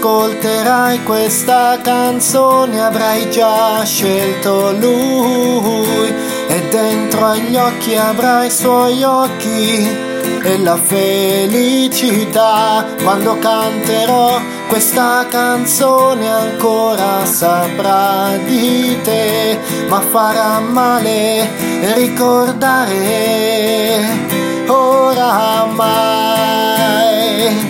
ascolterai questa canzone avrai già scelto lui, e dentro agli occhi avrai i suoi occhi e la felicità. Quando canterò questa canzone ancora saprà di te, ma farà male ricordare oramai.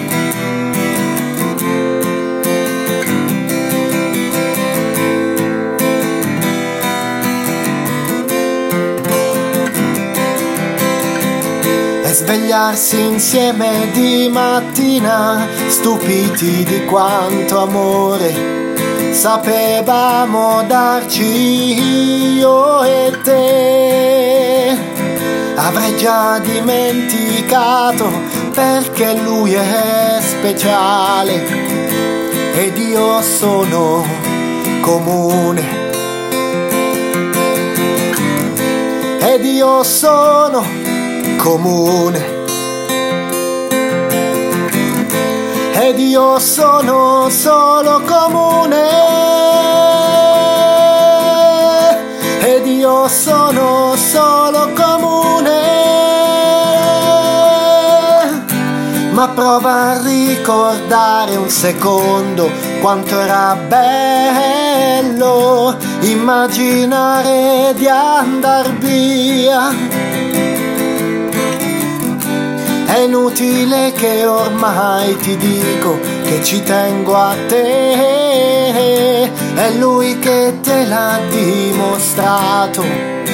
Svegliarsi insieme di mattina, stupiti di quanto amore sapevamo darci io e te. Avrei già dimenticato perché lui è speciale ed io sono comune. Ed io sono comune, ed io sono solo comune, ed io sono solo comune. Ma prova a ricordare un secondo quanto era bello immaginare di andar via. È inutile che ormai ti dico che ci tengo a te, è lui che te l'ha dimostrato,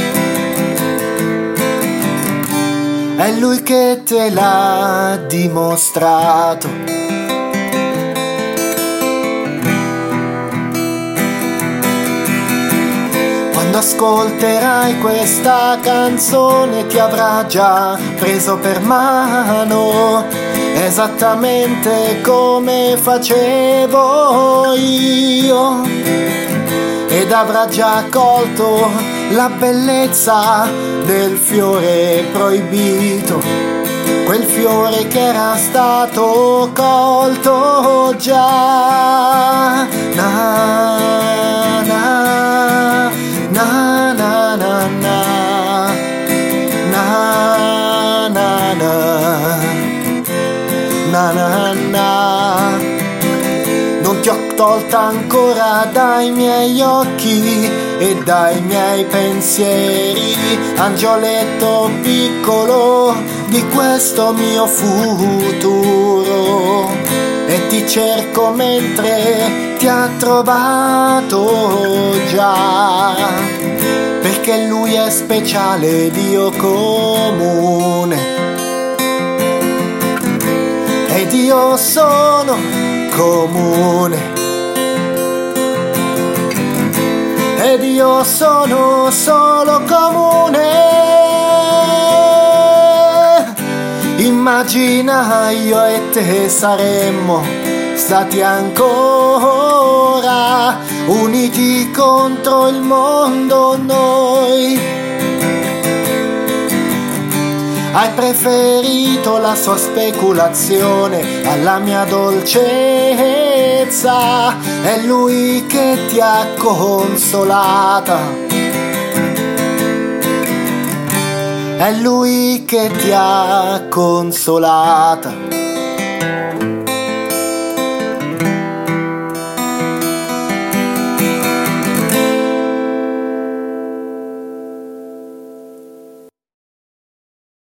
è lui che te l'ha dimostrato. Quando ascolterai questa canzone ti avrà già preso per mano, esattamente come facevo io, ed avrà già colto la bellezza del fiore proibito, quel fiore che era stato colto già. Na, na, na na na na na na na na na. Non ti ho tolta ancora dai miei occhi e dai miei pensieri, angioletto piccolo di questo mio futuro, e ti cerco mentre ti ha trovato già, perché lui è speciale ed io comune, ed io sono comune, ed io sono solo comune. Immagina io e te saremmo stati ancora uniti contro il mondo noi. Hai preferito la sua speculazione alla mia dolcezza, è lui che ti ha consolata, è lui che ti ha consolata.